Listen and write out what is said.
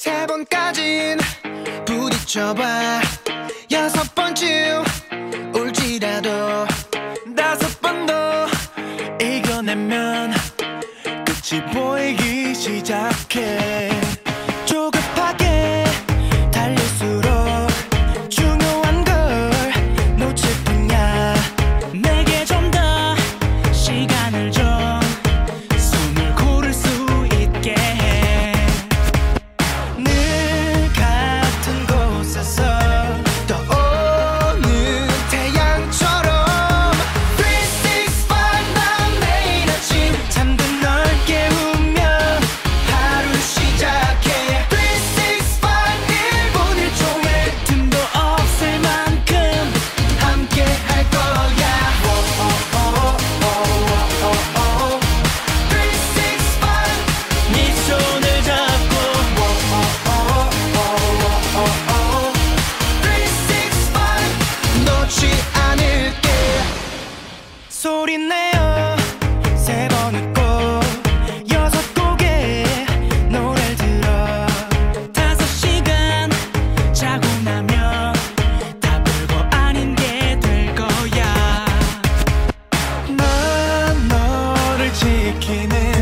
세 번까진 부딪혀봐. 여섯 번쯤 울지라도 다섯 번 더 이겨내면 끝이 보이기 시작해. 조급하게 달릴수록 중요한 걸 놓칠 뿐이야. 내게 좀 더 시간을 줘. 숨을 고를 수 있게 해. 늘 같은 곳에서 떠오는 태양처럼 365 난 매일 아침 잠든 널 깨우며 하루 시작해. 365 1분 1초에 틈도 없을 만큼 함께 할 거야. 365 네 손을 잡고 365 놓지 않을게. 소리내어 세 번 웃고 여섯 곡의 노래를 들어. 5시간 자고 나면 다 별거 아닌 게 될 거야. 난 너를 지키는